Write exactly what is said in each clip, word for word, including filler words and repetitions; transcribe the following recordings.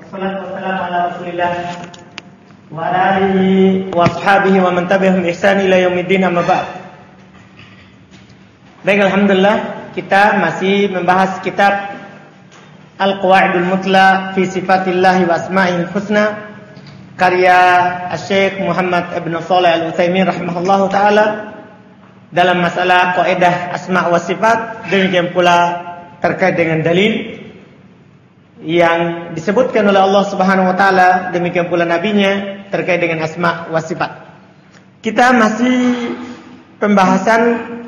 Wassalatu wassalamu ala Rasulillah wa ala alihi wa ashabihi wa man tabi'ahum bi ihsan ila yaumiddin, amma ba'd. Baik, alhamdulillah kita masih membahas kitab Al-Qawaidul Mutla fi Sifatillahi wa Asma'il Husna karya Syekh Muhammad Ibn Shalih Al-Utsaimin rahimahullahu taala dalam masalah kaidah asma wa sifat, demikian pula terkait dengan dalil yang disebutkan oleh Allah Subhanahu wa taala, demikian pula nabinya terkait dengan asma wa sifat. Kita masih pembahasan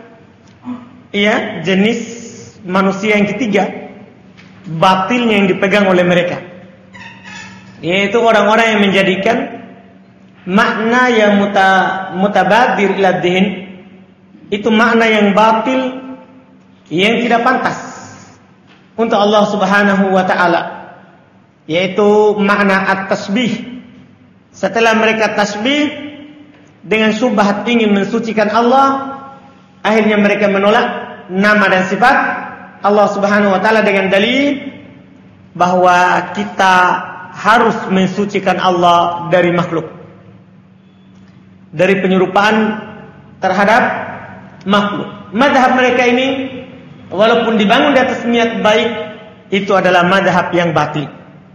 ya jenis manusia yang ketiga, batilnya yang dipegang oleh mereka, yaitu orang-orang yang menjadikan makna yang muta, mutabadir ila din itu makna yang batil, yang tidak pantas untuk Allah Subhanahu wa taala, yaitu makna at-tasbih. Setelah mereka tasbih dengan syubhat ingin mensucikan Allah, akhirnya mereka menolak nama dan sifat Allah Subhanahu wa taala dengan dalil bahwa kita harus mensucikan Allah dari makhluk, dari penyerupaan terhadap makhluk. Mazhab mereka ini walaupun dibangun di atas niat baik, itu adalah mazhab yang batil.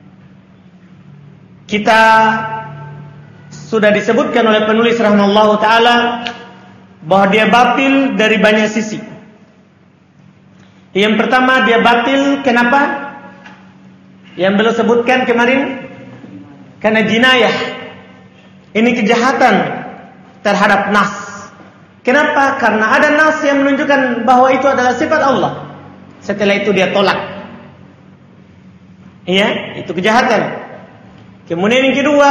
Kita sudah disebutkan oleh penulis rahimahullahu taala bahwa dia batil dari banyak sisi. Yang pertama, dia batil kenapa? Yang beliau sebutkan kemarin, karena jinayah. Ini kejahatan terhadap nas. Kenapa? Karena ada nas yang menunjukkan bahwa itu adalah sifat Allah. Setelah itu dia tolak. Iya, itu kejahatan. Kemudian yang kedua,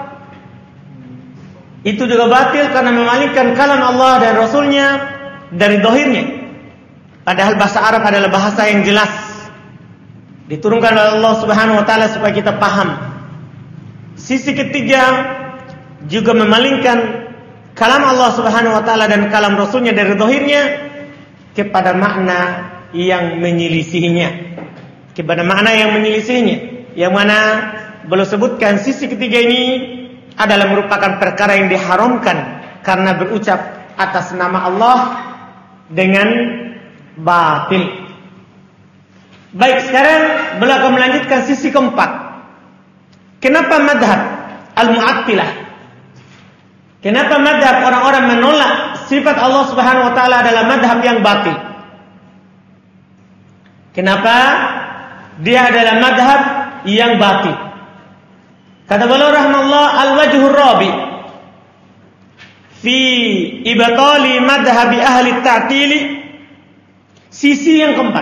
itu juga batil karena memalingkan kalam Allah dan Rasulnya dari dohirnya. Padahal bahasa Arab adalah bahasa yang jelas, diturunkan oleh Allah Subhanahu wa taala supaya kita paham. Sisi ketiga juga memalingkan kalam Allah Subhanahu wa taala dan kalam Rasulnya dari zahirnya kepada makna yang menyelisihinya, kepada makna yang menyelisihinya, yang mana beliau sebutkan sisi ketiga ini adalah merupakan perkara yang diharamkan karena berucap atas nama Allah dengan batil. Baik, sekarang beliau akan melanjutkan sisi keempat. Kenapa madhab al-mu'attilah? Kenapa madhab orang-orang menolak sifat Allah Subhanahu wa taala adalah madhab yang batil? Kenapa dia adalah madhab yang batil? Kata beliau rahimahullah, al-wajhur rabi fi ibtali madhhabi ahli ta'tili, sisi yang keempat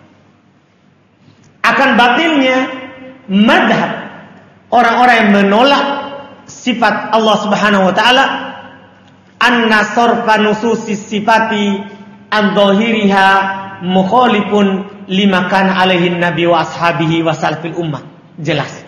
akan batilnya madhab orang-orang yang menolak sifat Allah Subhanahu wa taala, anna sarfa nususis sifati an-dhahiriha mukhalifun lima kana alaihi nabi wa ashabihi wa salafil ummah. Jelas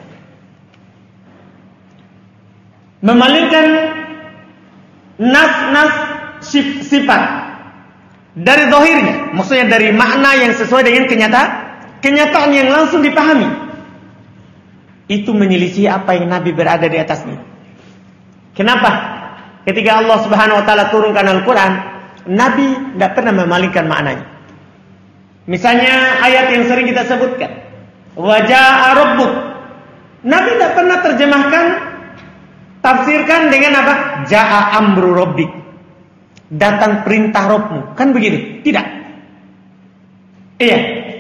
memalingkan nas-nas sifat dari zahirnya, maksudnya dari makna yang sesuai dengan kenyataan, kenyataan yang langsung dipahami, itu menyelisih apa yang Nabi berada di atasnya. Kenapa? Ketika Allah Subhanahu wa taala turunkan Al-Qur'an, Nabi tidak pernah memalingkan maknanya. Misalnya ayat yang sering kita sebutkan, wa jaa rabbuk, Nabi tidak pernah terjemahkan, tafsirkan dengan apa? Jaa amru rabbik, datang perintah Rabbmu, kan begitu? Tidak. Iya.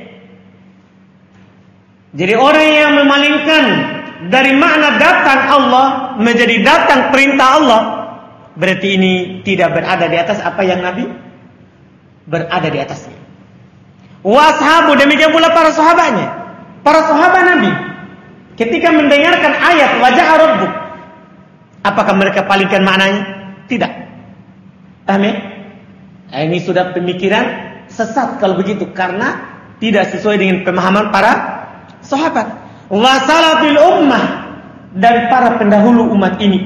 Jadi orang yang memalingkan dari makna datang Allah menjadi datang perintah Allah, berarti ini tidak berada di atas apa yang Nabi berada di atasnya. Washabu, demikian pula para sahabatnya, para sahabat Nabi, ketika mendengarkan ayat wajah rabbuk, apakah mereka palingkan maknanya? Tidak. Amin. Nah, ini sudah pemikiran sesat kalau begitu, karena tidak sesuai dengan pemahaman para sahabat. Wasalafil ummah, dan para pendahulu umat ini.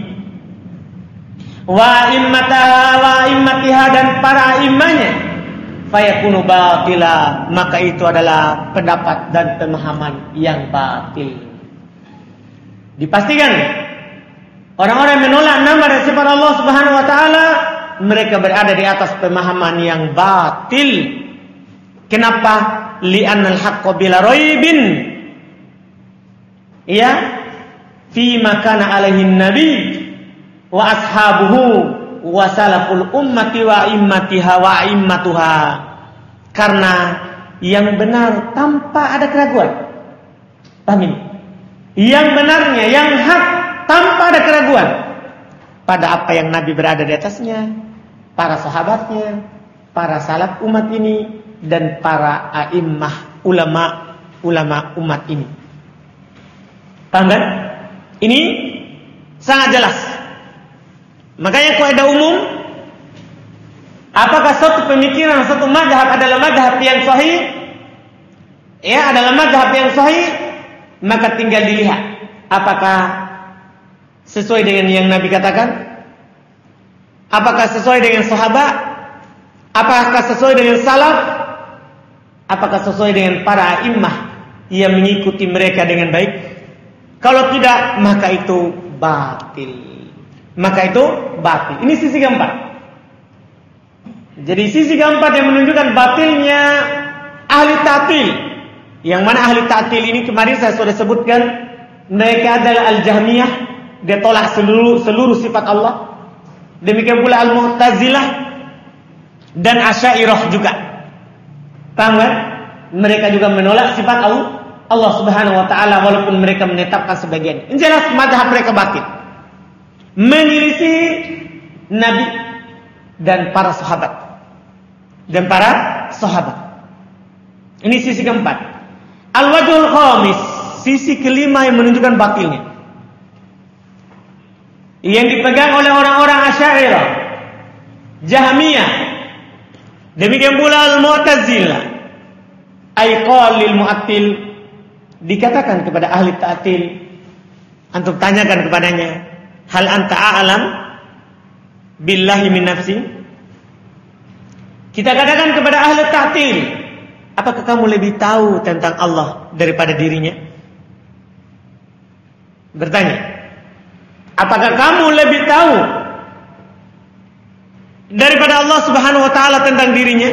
Wa immataha wa immatiha, dan para immanya. Fayakunu batila, maka itu adalah pendapat dan pemahaman yang batil. Dipastikan orang-orang yang menolak nama dan sifat Allah Subhanahu wa taala, mereka berada di atas pemahaman yang batil. Kenapa? Li'annal haqqo bila raibin. Ya, fi makana alaihi nabi wa ashabuhu wa salaful ummati wa immatiha wa immatuha. Karena yang benar tanpa ada keraguan. Paham ini? Yang benarnya, yang hak tanpa ada keraguan pada apa yang Nabi berada di atasnya, para sahabatnya, para salaf umat ini, dan para a'immah, ulama ulama umat ini. Paham kan? Ini sangat jelas. Makanya kaidah umum, apakah suatu pemikiran, suatu mazhab adalah mazhab yang sahih? Ya, adalah mazhab yang sahih, maka tinggal dilihat apakah sesuai dengan yang Nabi katakan, apakah sesuai dengan sahabat, apakah sesuai dengan salaf, apakah sesuai dengan para a'immah yang mengikuti mereka dengan baik. Kalau tidak, maka itu batil. Maka itu batil. Ini sisi keempat. Jadi sisi keempat yang menunjukkan batilnya ahli ta'til. Yang mana ahli ta'til ini kemarin saya sudah sebutkan, mereka adalah al-Jahmiyah, dia tolak seluruh seluruh sifat Allah. Demikian pula al-Mu'tazilah dan Asy'ariyah juga. Paham kan? Mereka juga menolak sifat Allah, Allah Subhanahu wa taala walaupun mereka menetapkan sebagian. Ini jelas mazhab mereka batil. Menyelisih Nabi dan para sahabat. Dan para sahabat. Ini sisi keempat. Al-wajhul khamis, sisi kelima yang menunjukkan batilnya. Yang dipegang oleh orang-orang Asy'ariyah, Jahmiyah, demikian pula al-Mu'tazilah, ay qalil mu'attil, dikatakan kepada ahli ta'til, antum tanyakan kepadanya, hal anta a'lam billahi min nafsi? Kita katakan kepada ahli ta'til, apakah kamu lebih tahu tentang Allah daripada dirinya? Bertanya, apakah kamu lebih tahu daripada Allah Subhanahu wa taala tentang dirinya?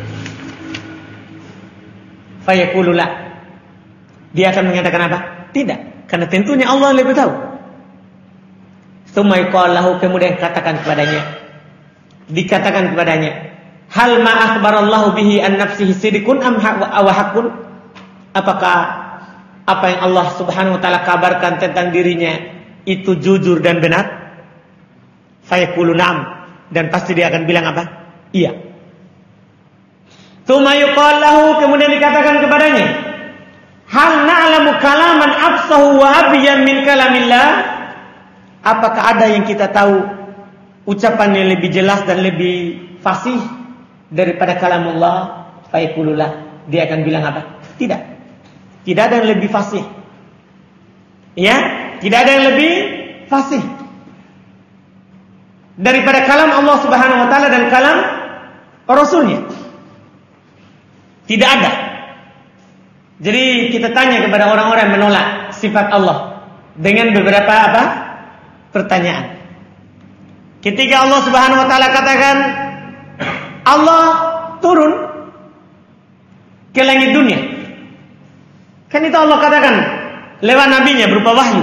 Fayaqulu la. Dia akan mengatakan apa? Tidak, karena tentunya Allah lebih tahu. Tsumma yuqal lahu, kemudian katakan kepadanya, dikatakan kepadanya, hal ma akhbarallahu bihi an nafsihi sidqun am haqqun? Apakah apa yang Allah Subhanahu wa taala kabarkan tentang dirinya itu jujur dan benar? Fayaqulu na'am, dan pasti dia akan bilang apa? Iya. Tsumma yuqal lahu, kemudian dikatakan kepadanya, hal na'lamu kalaman afsahu wa abyan min kalamillah? Apakah ada yang kita tahu ucapan yang lebih jelas dan lebih fasih daripada kalamullah? Fayaqulu la, dia akan bilang apa? Tidak. Tidak ada yang lebih fasih. Ya, tidak ada yang lebih fasih daripada kalam Allah Subhanahu wa taala dan kalam Rasulnya. Tidak ada. Jadi kita tanya kepada orang-orang yang menolak sifat Allah dengan beberapa apa? Pertanyaan. Ketika Allah Subhanahu wa taala katakan Allah turun ke langit dunia, kan itu Allah katakan lewat nabinya berupa wahyu,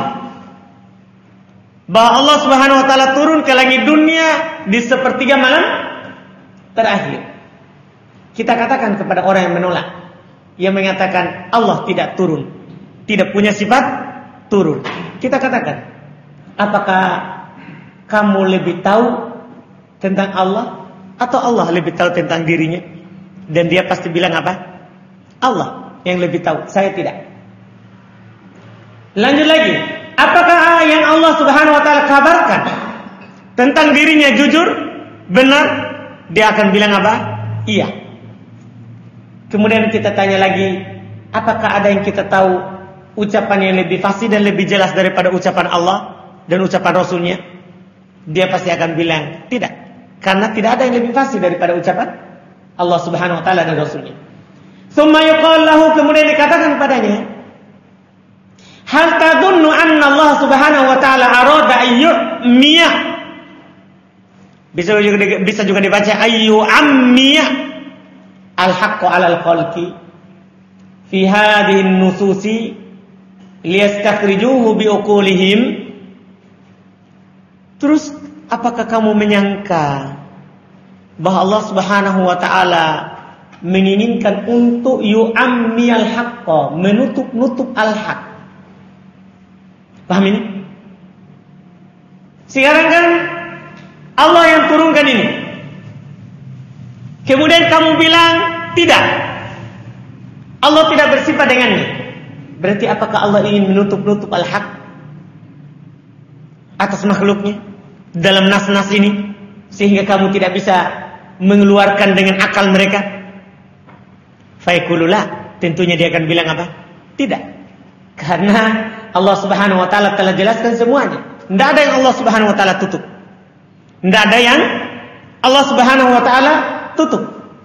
bahwa Allah Subhanahu wa taala turun ke langit dunia di sepertiga malam terakhir. Kita katakan kepada orang yang menolak, yang mengatakan Allah tidak turun, tidak punya sifat turun, kita katakan, apakah kamu lebih tahu tentang Allah atau Allah lebih tahu tentang dirinya? Dan dia pasti bilang apa? Allah yang lebih tahu, saya tidak. Lanjut lagi, apakah yang Allah Subhanahu wa taala kabarkan tentang dirinya jujur, benar? Dia akan bilang apa? Iya. Kemudian kita tanya lagi, apakah ada yang kita tahu ucapan yang lebih fasih dan lebih jelas daripada ucapan Allah dan ucapan Rasulnya? Dia pasti akan bilang tidak, karena tidak ada yang lebih fasih daripada ucapan Allah Subhanahu wa taala dan Rasulnya. Tsumma yuqal lahu, kemudian dikatakan padanya, hal tadunnu anna Allah Allah Subhanahu wa taala arada ayyumiyah, bisa juga bisa juga dibaca ayyuammiyah al-haqqu 'alal khalqi fi hadhihi an-nususi liyastakhrijuhu biuqulihim. Terus apakah kamu menyangka bahwa Allah Subhanahu wa taala menginginkan untuk yu'ammiyal haqqa, menutup-nutup al-haq? Paham ini? Sekarang kan Allah yang turunkan ini, kemudian kamu bilang tidak, Allah tidak bersifat dengannya. Berarti apakah Allah ingin menutup-nutup al-haq atas makhluknya dalam nas-nas ini, sehingga kamu tidak bisa mengeluarkan dengan akal mereka? Faikulullah, tentunya dia akan bilang apa? Tidak. Karena Allah Subhanahu wa taala telah jelaskan semuanya. Tidak ada yang Allah Subhanahu wa taala tutup. Tidak ada yang Allah Subhanahu wa taala tutup.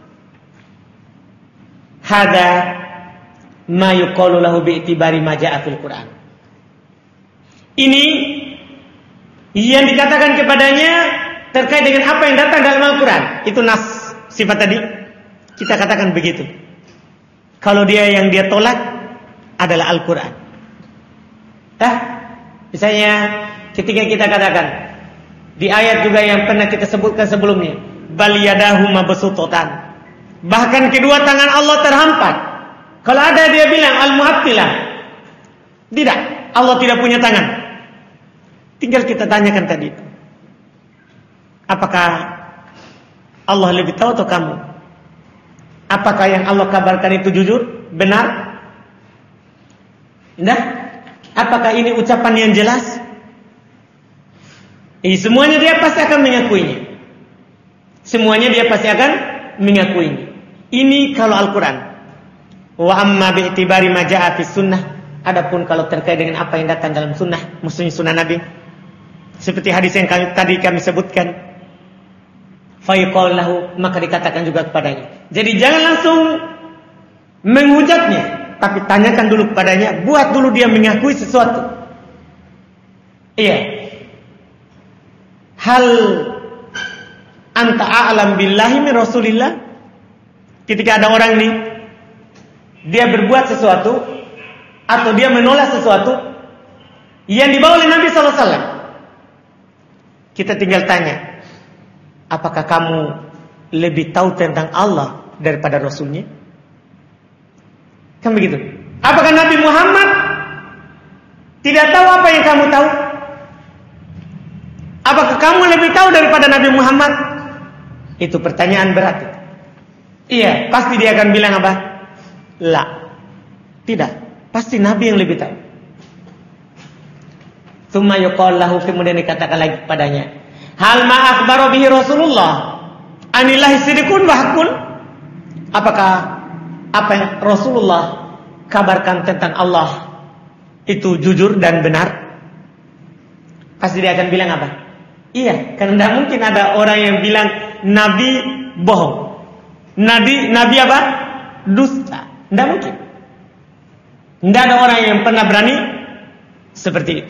Hada ma yuqalu lahu bi'tibari ma ja'a fil Qur'an. Ini yang dikatakan kepadanya terkait dengan apa yang datang dalam Al-Qur'an. Itu nas sifat tadi. Kita katakan begitu. Kalau dia yang dia tolak adalah Al-Qur'an. Dah, misalnya ketika kita katakan di ayat juga yang pernah kita sebutkan sebelumnya, bal yadahu mabsuutatan. Bahkan kedua tangan Allah terhampat. Kalau ada dia bilang al-mu'attilah, tidak, Allah tidak punya tangan. Tinggal kita tanyakan tadi, apakah Allah lebih tahu atau kamu? Apakah yang Allah kabarkan itu jujur, benar? Nah, apakah ini ucapan yang jelas? Ini semuanya dia pasti akan mengakuinya. Semuanya dia pasti akan mengakuinya. Ini kalau Al-Quran. Wa amma bi'tibari ma ja'a fis sunnah. Adapun kalau terkait dengan apa yang datang dalam sunnah, maksudnya sunnah Nabi, seperti hadis yang kami, tadi kami sebutkan, fayuqal lahu, maka dikatakan juga kepadanya. Jadi jangan langsung menghujatnya, tapi tanyakan dulu kepadanya, buat dulu dia mengakui sesuatu. Iya. Hal anta a'lam billahi min Rasulillah? Ketika ada orang nih, dia berbuat sesuatu atau dia menolak sesuatu yang dibawa oleh Nabi sallallahu alaihi wasallam, kita tinggal tanya, apakah kamu lebih tahu tentang Allah daripada Rasulnya? Kan begitu. Apakah Nabi Muhammad tidak tahu apa yang kamu tahu? Apakah kamu lebih tahu daripada Nabi Muhammad? Itu pertanyaan berat. Iya, pasti dia akan bilang apa? La. Tidak, pasti Nabi yang lebih tahu. Tsumma yuqal lahu, kemudian dikatakan lagi padanya, hal ma akhbara bihi Rasulullah anillahi sidqun wa haqqun? Apakah apa yang Rasulullah kabarkan tentang Allah itu jujur dan benar? Pasti dia akan bilang apa? Iya, karena tidak mungkin ada orang yang bilang Nabi bohong. Nabi Nabi apa? Dusta. Tidak mungkin. Tidak ada orang yang pernah berani seperti itu.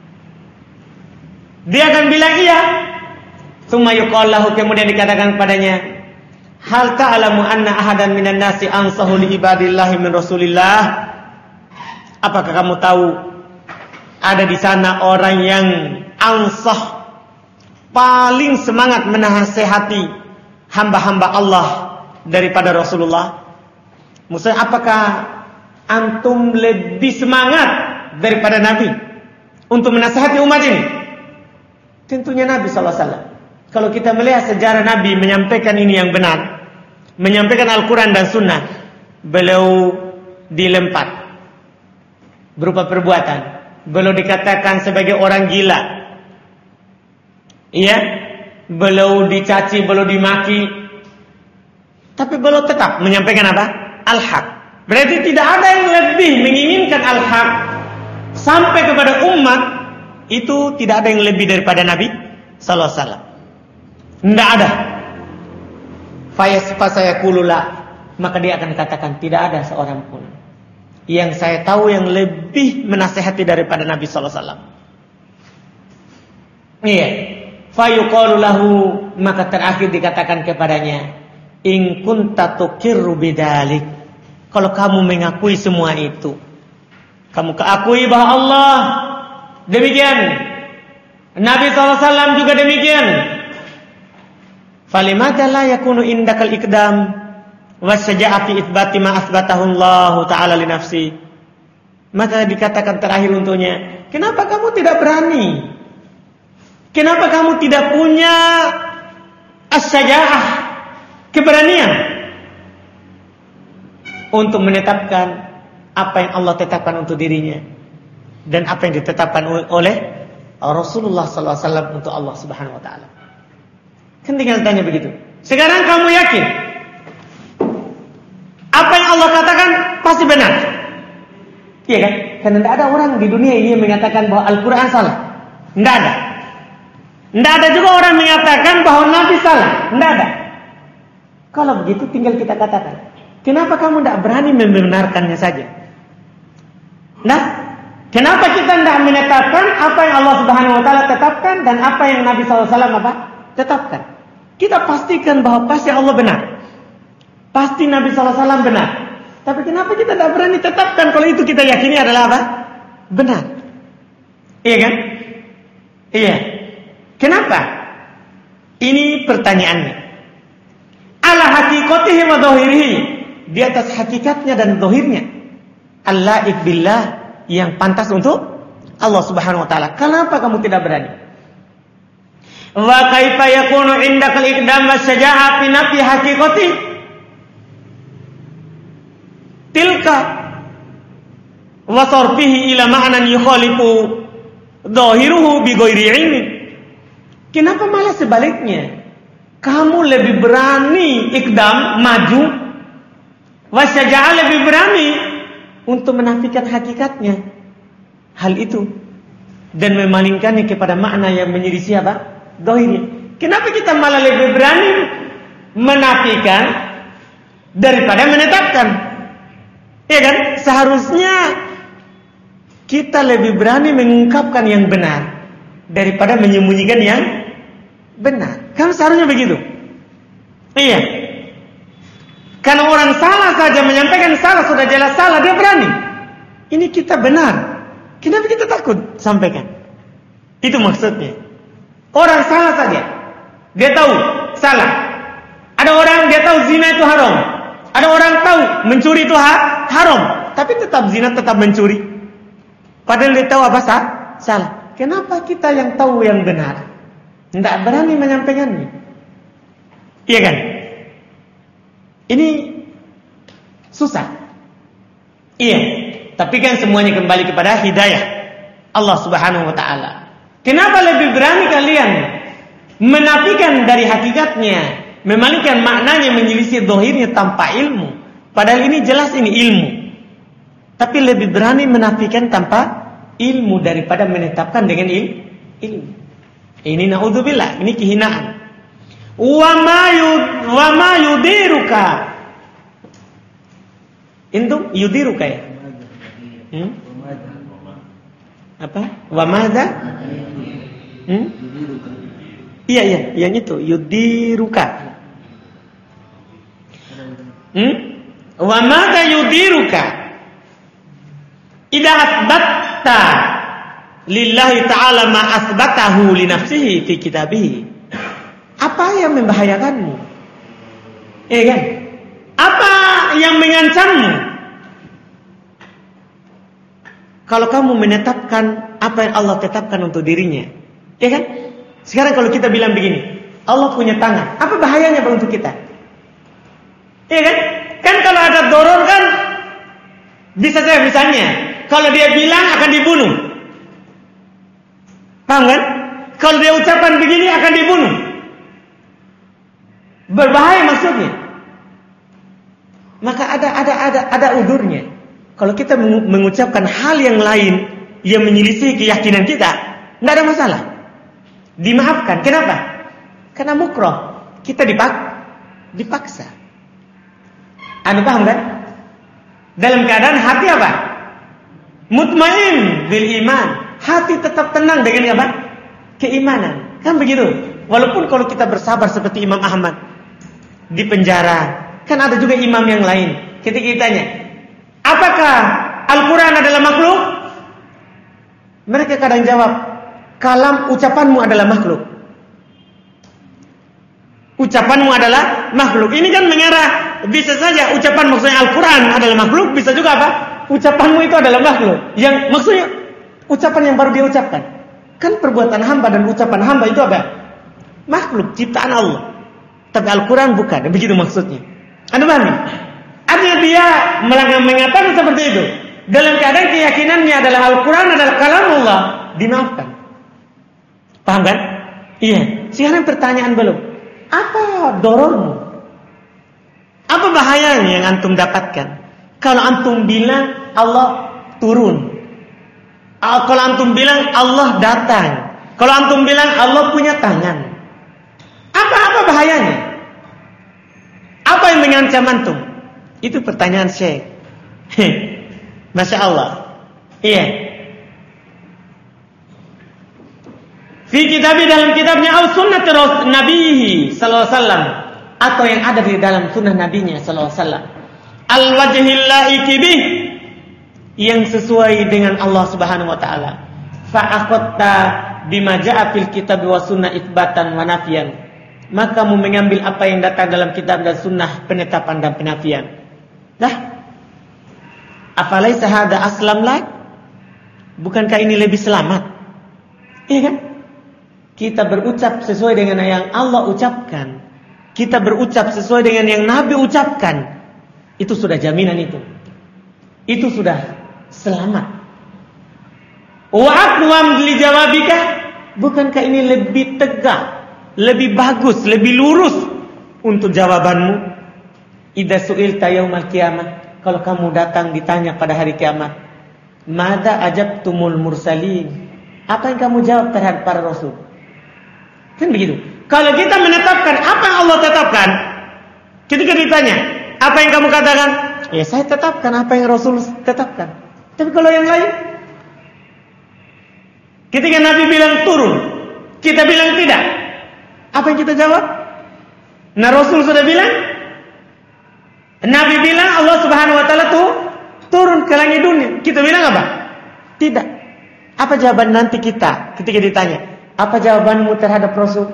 Dia akan bilang iya. Tsumma yuqal lahu, kemudian dikatakan kepadanya, hal ta'lamu anna ahadan minan nasi ansahu li ibadillahi min Rasulillah? Apakah kamu tahu ada di sana orang yang ansah, paling semangat menasehati hamba-hamba Allah daripada Rasulullah? Maksudnya apakah antum lebih semangat daripada Nabi untuk menasihati umat ini? Tentunya Nabi sallallahu alaihi wasallam. Kalau kita melihat sejarah Nabi menyampaikan ini yang benar, menyampaikan Al-Quran dan Sunnah, beliau dilempar berupa perbuatan. Beliau dikatakan sebagai orang gila. Iya, beliau dicaci, beliau dimaki, tapi beliau tetap menyampaikan apa? Al-haq. Berarti tidak ada yang lebih menginginkan al-haq sampai kepada umat, itu tidak ada yang lebih daripada Nabi sallallahu alaihi wasallam. Tidak ada. Fayasfa sayaqulula, maka dia akan katakan tidak ada seorang pun yang saya tahu yang lebih menasihati daripada Nabi sallallahu alaihi wasallam. Iya. Fayuqalu lahu, maka terakhir dikatakan kepadanya, in kunta tuqirru bidzalik. Kalau kamu mengakui semua itu, kamu keakui bahwa Allah demikian, Nabi sallallahu alaihi wasallam juga demikian, falimata la yakunu indakal iqdam wasyaja'a fi itsbati ma asbatahu Allah taala li nafsi. Maka dikatakan terakhir untuknya, kenapa kamu tidak berani? Kenapa kamu tidak punya as-syaja'ah, keberanian untuk menetapkan apa yang Allah tetapkan untuk dirinya dan apa yang ditetapkan oleh Rasulullah sallallahu alaihi wasallam untuk Allah Subhanahu wa taala? Kan tinggal tanya begitu. Sekarang kamu yakin apa yang Allah katakan pasti benar? Iya kan? Karena tidak ada orang di dunia ini yang mengatakan bahwa Al-Quran salah. Tidak ada. Tidak ada juga orang mengatakan bahwa Nabi salah. Tidak ada. Kalau begitu tinggal kita katakan, kenapa kamu tidak berani membenarkannya saja? Nah, kenapa kita tidak menetapkan apa yang Allah Subhanahu wa taala tetapkan dan apa yang Nabi sallallahu alaihi wasallam apa? Tetapkan. Kita pastikan bahwa pasti Allah benar. Pasti Nabi sallallahu alaihi wasallam benar. Tapi kenapa kita tidak berani tetapkan kalau itu kita yakini adalah apa? Benar. Iya kan? Iya. Kenapa? Ini pertanyaannya. Ala hakikatihi wa dhahirihi, di atas hakikatnya dan zahirnya. Al-la'iq billah, yang pantas untuk Allah Subhanahu wa taala. Kenapa kamu tidak berani? Wa kaifa yakunu indakal iqdam wasyaja'a fi nafi haqiqati tilka wa sarfihi ila ma'nan yukhalifu dhahiruhu bi ghairi ilmin. Kenapa malah sebaliknya? Kamu lebih berani ikdam, maju, wasyaja'a lebih berani untuk menafikan hakikatnya hal itu dan memalingkannya kepada makna yang menyelisih apa? Dhahirnya. Kenapa kita malah lebih berani menafikan daripada menetapkan? Iya kan? Seharusnya kita lebih berani mengungkapkan yang benar daripada menyembunyikan yang benar. Kan seharusnya begitu. Iya. Karena orang salah saja menyampaikan salah, sudah jelas salah, dia berani. Ini kita benar. Kenapa kita takut sampaikan? Itu maksudnya. Orang salah saja, dia tahu salah. Ada orang dia tahu zina itu haram. Ada orang tahu mencuri itu ha- haram, tapi tetap zina, tetap mencuri. Padahal dia tahu apa sah? Salah. Kenapa kita yang tahu yang benar tidak berani menyampaikannya? Iya kan? Ini susah. Iya. Tapi kan semuanya kembali kepada hidayah Allah Subhanahu wa taala. Kenapa lebih berani kalian menafikan dari hakikatnya, memalingkan maknanya, menyelisih zahirnya tanpa ilmu? Padahal ini jelas ini ilmu. Tapi lebih berani menafikan tanpa ilmu daripada menetapkan dengan il, ilmu. Ini naudzubillah, ini kehinaan. Wa ma yud wa ma yudiruka. Intum yudiruka ya? Hmm? Apa? Wa madza? Hmm? Iya iya, yang itu yudiruka. Hmm? Wa madza yudiruka? Idza asbatta lillahi ta'ala ma asbatahu li nafsihi fi kitabih. Apa yang membahayakanmu? Eh kan? Apa yang mengancammu? Kalau kamu menetapkan apa yang Allah tetapkan untuk dirinya. Ya kan? Sekarang kalau kita bilang begini, Allah punya tangan, apa bahayanya untuk kita? Ya kan? Kan kalau ada doror kan bisa saja misalnya, kalau dia bilang akan dibunuh. Paham kan? Kalau dia ucapan begini akan dibunuh. Berbahaya maksudnya. Maka ada ada ada ada udurnya. Kalau kita mengucapkan hal yang lain yang menyelisih keyakinan kita, tidak ada masalah. Dimaafkan. Kenapa? Karena mukroh. Kita dipak dipaksa. Anda paham kan? Dalam keadaan hati apa? Mutmain bil iman. Hati tetap tenang dengan apa? keimanan. Kan begitu. Walaupun kalau kita bersabar seperti Imam Ahmad di penjara, kan ada juga imam yang lain. Ketika ditanya, apakah Al-Quran adalah makhluk? Mereka kadang jawab, kalam ucapanmu adalah makhluk. Ucapanmu adalah makhluk. Ini kan mengarah, bisa saja ucapan maksudnya Al-Quran adalah makhluk, bisa juga apa? Ucapanmu itu adalah makhluk. Yang maksudnya ucapan yang baru dia ucapkan. Kan perbuatan hamba dan ucapan hamba itu apa? Makhluk, ciptaan Allah. Tapi Al-Quran bukan. Begitu maksudnya. Anda paham? Artinya dia mengatakan seperti itu. Dalam keadaan keyakinannya adalah Al-Quran adalah kalam Allah. Dimaafkan. Paham kan? Iya. Sekarang pertanyaan belum. Apa dorormu? Apa bahayanya yang antum dapatkan? Kalau antum bilang Allah turun. Kalau antum bilang Allah datang. Kalau antum bilang Allah punya tangan. Apa-apa bahayanya? Apa yang mengancam antum? Itu pertanyaan Syekh. Masya Allah. Iya. Fi kitabi dalam kitabnya al sunnah Nabihi sallallahu alaihi wasallam, atau yang ada di dalam sunnah nabinya sallallahu alaihi wasallam. Al wajhil laiki bih, yang sesuai dengan Allah Subhanahu wa taala. Fa aqatta bima jaa fil kitab wa sunnah itsbatan wa nafiyan. Maka kamu mengambil apa yang datang dalam kitab dan sunnah, penetapan dan penafian. Dah. Afalaisa hada aslam lak? Bukankah ini lebih selamat? Iya kan? Kita berucap sesuai dengan yang Allah ucapkan. Kita berucap sesuai dengan yang Nabi ucapkan. Itu sudah jaminan itu. Itu sudah selamat. Wa aqwam li jawabika? Bukankah ini lebih tegak, lebih bagus, lebih lurus untuk jawabanmu? Idza su'ilta yaumal qiyamah, kalau kamu datang ditanya pada hari kiamat, mada ajabtumul mursalin? Apa yang kamu jawab terhadap para rasul? Kan begitu. Kalau kita menetapkan apa yang Allah tetapkan, ketika ditanya, apa yang kamu katakan? Ya saya tetapkan apa yang Rasul tetapkan. Tapi kalau yang lain, ketika Nabi bilang turun, kita bilang tidak, apa yang kita jawab? Nah Rasul sudah bilang, Nabi bilang Allah Subhanahu wa taala tuh turun ke langit dunia. Kita bilang apa? Tidak. Apa jawaban nanti kita ketika ditanya? Apa jawabanmu terhadap Rasul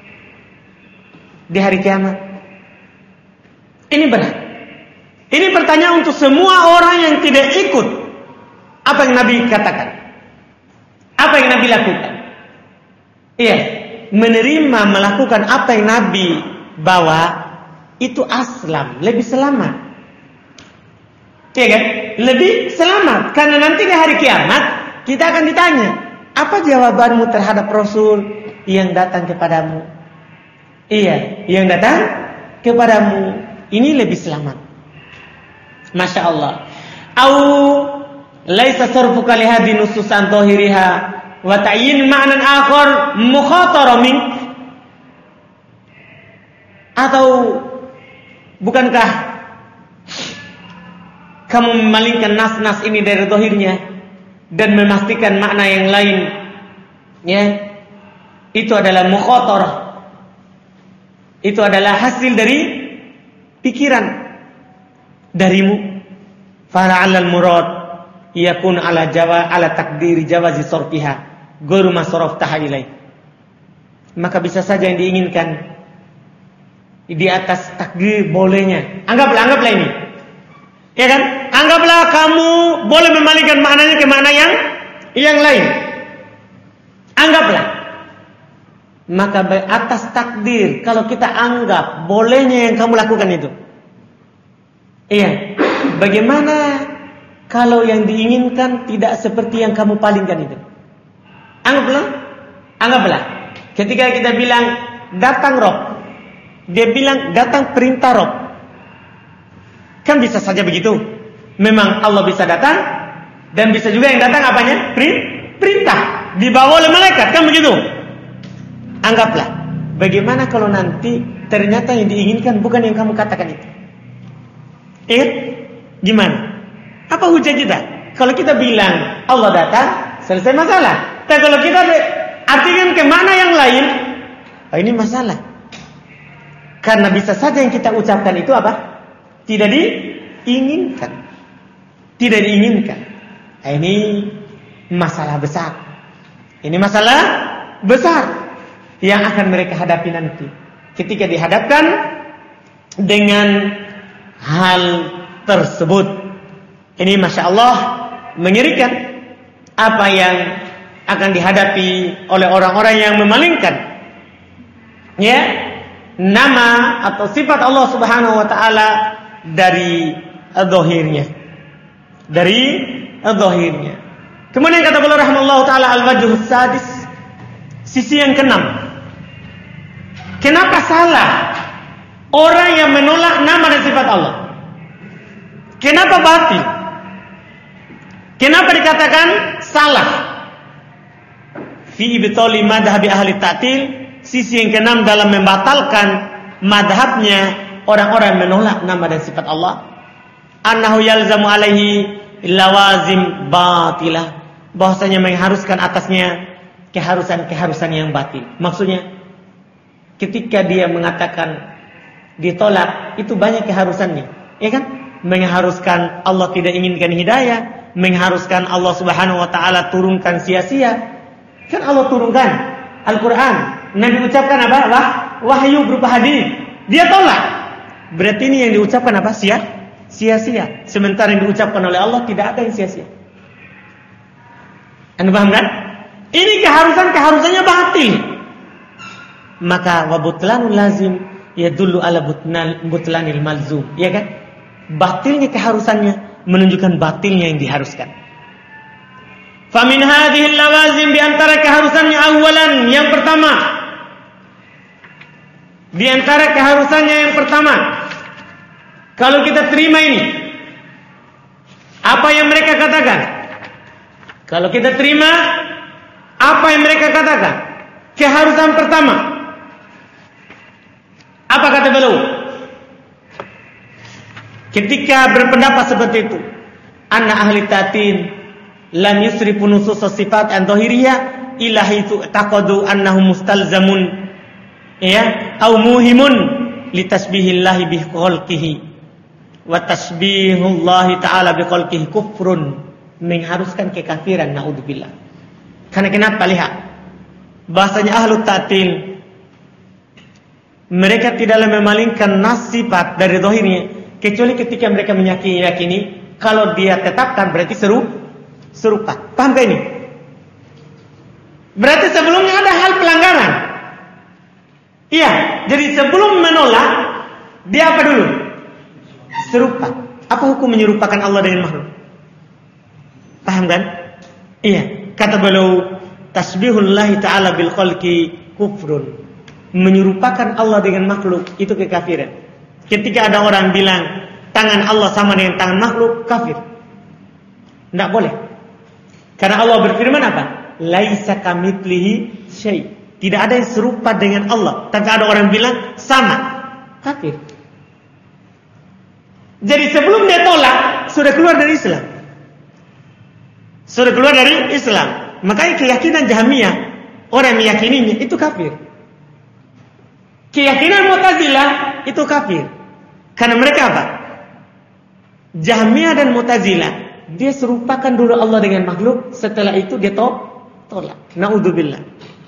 di hari kiamat? Ini berat. Ini pertanyaan untuk semua orang yang tidak ikut apa yang Nabi katakan, apa yang Nabi lakukan. Iya, menerima melakukan apa yang Nabi bawa itu aslam, lebih selamat. Iya kan? Lebih selamat karena nanti di hari kiamat kita akan ditanya, apa jawabanmu terhadap Rasul yang datang kepadamu? Iya, yang datang kepadamu ini lebih selamat. Masya Allah. Au laisa sarfuka li hadhi nususan zahiriha wa ta'yin ma'nan akhar mukhatara mink. Atau bukankah kamu memalingkan nas-nas ini dari zahirnya dan memastikan makna yang lain, ya? Itu adalah mukhatarah. Itu adalah hasil dari pikiran darimu. Fala 'alal murad yakun ala jawa ala takdiri jawazi sarfiha ghairu ma saraftaha ilai. Maka bisa saja yang diinginkan di atas takdir bolehnya. Anggaplah anggaplah ini. Ya kan? Anggaplah kamu boleh memalingkan maknanya ke makna yang yang lain. Anggaplah. Maka atas takdir kalau kita anggap bolehnya yang kamu lakukan itu. Iya. Bagaimana kalau yang diinginkan tidak seperti yang kamu palingkan itu? Anggaplah, anggaplah. Ketika kita bilang datang roh, dia bilang datang perintah roh. Kan bisa saja begitu. Memang Allah bisa datang dan bisa juga yang datang apanya? Perintah. Dibawa oleh malaikat, kan begitu? Anggaplah. Bagaimana kalau nanti ternyata yang diinginkan bukan yang kamu katakan itu? Eh, gimana? Apa hujah kita? Kalau kita bilang Allah datang, selesai masalah. Tapi kalau kita artikan ke mana yang lain, oh, ini masalah. Karena bisa saja yang kita ucapkan itu apa? Tidak diinginkan. Tidak diinginkan. Nah, ini masalah besar. Ini masalah besar yang akan mereka hadapi nanti. Ketika dihadapkan dengan hal tersebut. Ini Masya Allah mengerikan apa yang akan dihadapi oleh orang-orang yang memalingkan ya, nama atau sifat Allah Subhanahu wa taala dari zahirnya. Dari zahirnya. Kemudian kata beliau rahimallahu taala al-wajhus sadis, sisi yang keenam. Kenapa salah orang yang menolak nama dan sifat Allah? Kenapa batil? Kenapa dikatakan salah? Fi ibtali madhhabi ahli ta'til, sisi yang keenam dalam membatalkan madhabnya orang-orang menolak nama dan sifat Allah. Annahu yalzamu alaihi lawazim batilah, bahwasanya mengharuskan atasnya keharusan-keharusan yang batil. Maksudnya ketika dia mengatakan ditolak, itu banyak keharusannya, ya kan? Mengharuskan Allah tidak inginkan hidayah, mengharuskan Allah Subhanahu wa taala turunkan sia-sia. Kan Allah turunkan Al-Qur'an, Nabi ucapkan apa? Wah, wahyu berupa hadis. Dia tolak. Berarti ini yang diucapkan apa? Sia, sia-sia. Sementara yang diucapkan oleh Allah tidak ada yang sia-sia. Anda paham kan? Ini keharusan-keharusannya batil. Maka wabutlanul lazim yadullu ala butlanil malzum, ya kan? Batilnya keharusannya menunjukkan batilnya yang diharuskan. Famin hadhil lawazim, di antara keharusannya awalan, yang pertama. Di antara keharusannya yang pertama, kalau kita terima ini, apa yang mereka katakan? Kalau kita terima apa yang mereka katakan, keharusan pertama, apa kata beliau? Ketika berpendapat seperti itu, anna ahli ta'tin lam yusrifu nusus sifat an-dhahiriyah ilahi tu taqadu annahu mustalzamun ya au muhimun li tasbihillahi bi khalqihi wa tasbihullahi ta'ala bi khalqihi kufrun, mengharuskan kekafiran, naudzubillah. Karena kenapa? Lihat bahasanya ahli ta'til, mereka tidaklah memalingkan nas sifat dari zahirnya kecuali ketika mereka meyakini kalau dia tetapkan berarti seru serupa. Paham gak ini? Berarti sebelumnya ada hal pelanggaran. Iya, jadi sebelum menolak dia apa dulu? Serupa. Apa hukum menyerupakan Allah dengan makhluk? Paham kan? Iya, kata beliau tasbihullahi ta'ala bil khalqi kufrun. Menyerupakan Allah dengan makhluk itu kekafiran. Ketika ada orang bilang tangan Allah sama dengan tangan makhluk, kafir. Tidak boleh. Karena Allah berfirman apa? Laisa kamitslihi syai'. Tidak ada yang serupa dengan Allah. Tapi ada orang bilang sama, kafir. Jadi sebelum dia tolak, sudah keluar dari Islam. Sudah keluar dari Islam. Makanya keyakinan Jahmiyah, orang yang meyakininya itu kafir. Keyakinan Mu'tazilah itu kafir. Karena mereka apa? Jahmiyah dan Mu'tazilah, dia serupakan dulu Allah dengan makhluk, setelah itu dia to- tolak. Naudzubillah.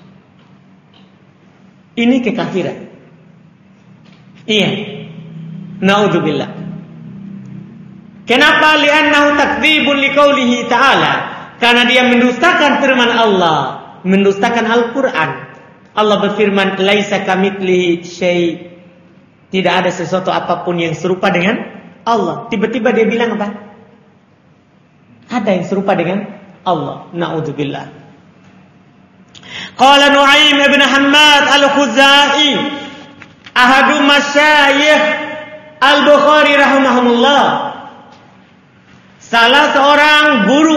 Ini kekafiran. Iya. Naudzubillah. Kenapa? Li'annahu takdzibun liqaulihi ta'ala. Karena dia mendustakan firman Allah, mendustakan Al-Qur'an. Allah berfirman, laisa kamitslihi syai'. Tidak ada sesuatu apapun yang serupa dengan Allah. Tiba-tiba dia bilang apa? Ada yang serupa dengan Allah. Na'udzubillah. Qala Nu'aim ibn Hammad al-Khuzai, ahadu masyayikh al-Bukhari rahimahumullah. Salah seorang guru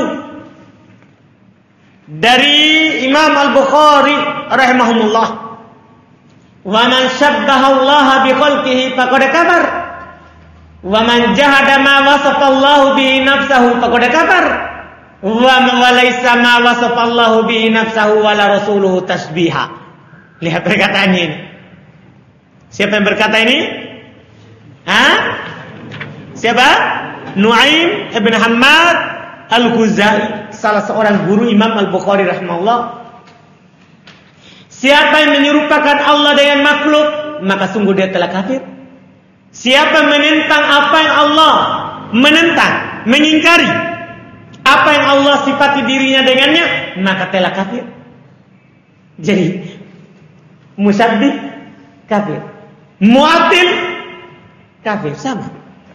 dari Imam al-Bukhari rahimahumullah. Wa man syabbaha Allah bi khalqihi faqad kafar. Wa man jahada ma wasafa Allah bihi nafsahu faqad kafar. Wa walaysa ma wasafallahu bihi nafsahu wala rasuluhu tasbiha. Lihat perkataannya ini. Siapa yang berkata ini? Hah? Siapa? Nuaim ibn Hammad Al-Ghazali, salah seorang guru Imam Al-Bukhari rahimahullah. Siapa yang menyerupakan Allah dengan makhluk, maka sungguh dia telah kafir. Siapa menentang apa yang Allah menentang, mengingkari apa yang Allah sifati dirinya dengannya, maka telah kafir. Jadi musyabbih kafir, mu'attil kafir, sama.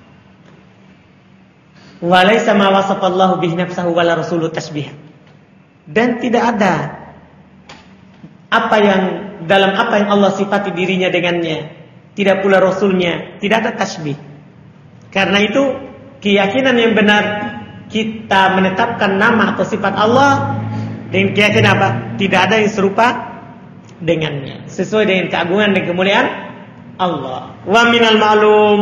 Walaysa ma wasafallahu bihi nafsahu wala rasuluhu tasbih. Dan tidak ada apa yang dalam apa yang Allah sifati dirinya dengannya, tidak pula rasulnya, tidak ada tasbih. Karena itu keyakinan yang benar, kita menetapkan nama atau sifat Allah dengan keyakinan apa? Tidak ada yang serupa dengannya, sesuai dengan keagungan dan kemuliaan Allah. Wa minal ma'lum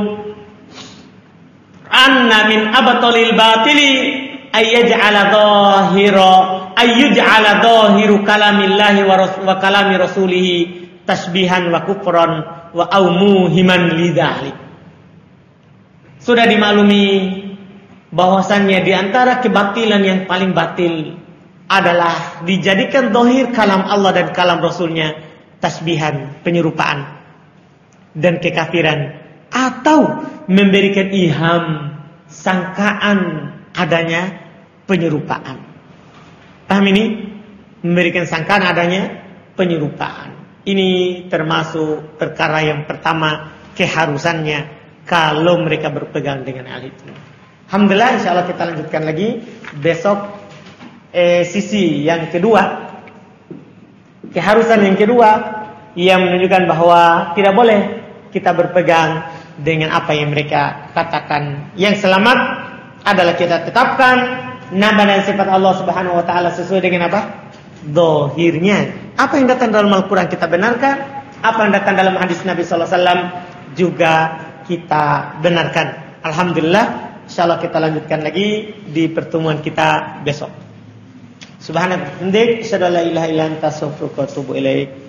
anna min abtalil batili ayyaj'ala dhahira ayyaj'ala dhahiru kalamillahi wa, ras, wa kalami rasulihi tasbihan wa kufran wa aumuhiman lidzalik. Sudah dimaklumi bahwasannya di antara kebatilan yang paling batil adalah dijadikan zahir kalam Allah dan kalam Rasulnya tasbihan, penyerupaan dan kekafiran, atau memberikan iham, sangkaan adanya penyerupaan. Paham ini? Memberikan sangkaan adanya penyerupaan. Ini termasuk perkara yang pertama, keharusannya kalau mereka berpegang dengan hal itu. Alhamdulillah, insyaallah kita lanjutkan lagi besok. Eh, sisi yang kedua, keharusan yang kedua yang menunjukkan bahwa tidak boleh kita berpegang dengan apa yang mereka katakan. Yang selamat adalah kita tetapkan nama dan sifat Allah Subhanahu wa taala sesuai dengan apa? Zahirnya. Apa yang datang dalam Al-Qur'an kita benarkan, apa yang datang dalam hadis Nabi sallallahu alaihi wasallam juga kita benarkan. Alhamdulillah, insyaallah kita lanjutkan lagi di pertemuan kita besok. Subhanallah, asyhadu an la ilaha illa anta, astaghfiruka wa atubu ilaik.